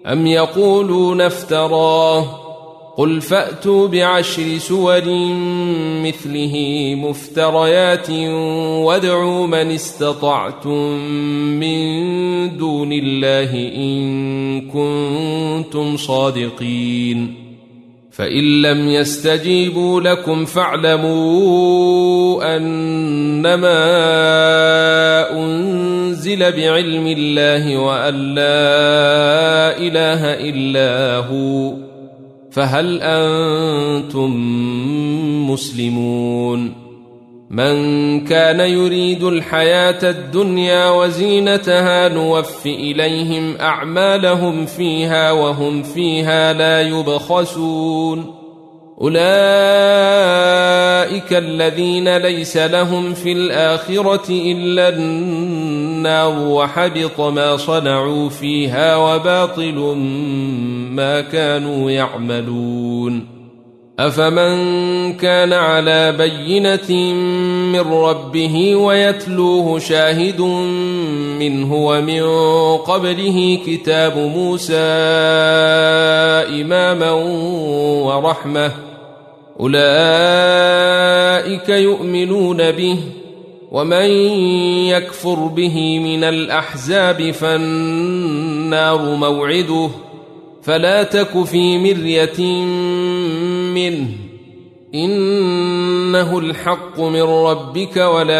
أم يقولون افتراه قل فأتوا بعشر سور مثله مفتريات وادعوا من استطعتم من دون الله إن كنتم صادقين فإن لم يستجيبوا لكم فاعلموا أنما أنزل بعلم الله وأن لا إله إلا هو فهل أنتم مسلمون من كان يريد الحياة الدنيا وزينتها نوف إليهم أعمالهم فيها وهم فيها لا يبخسون أولئك الذين ليس لهم في الآخرة إلا النار وحبط ما صنعوا فيها وباطل ما كانوا يعملون أفمن كان على بينة من ربه ويتلوه شاهد منه ومن قبله كتاب موسى إماما ورحمة أولئك يؤمنون به ومن يكفر به من الأحزاب فالنار موعده فلا تك في مرية منه إنه الحق من ربك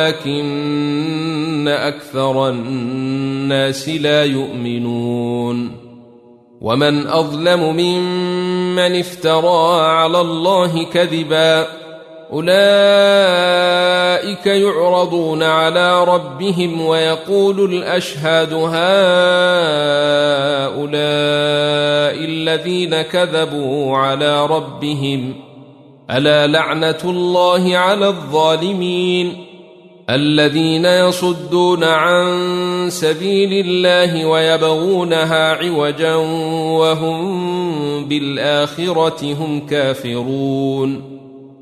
ولكن أكثر الناس لا يؤمنون ومن أظلم ممن افترى على الله كذبا أولئك يعرضون على ربهم ويقول الأشهاد هؤلاء الذين كذبوا على ربهم ألا لعنة الله على الظالمين الذين يصدون عن سبيل الله ويبغونها عوجا وهم بالآخرة هم كافرون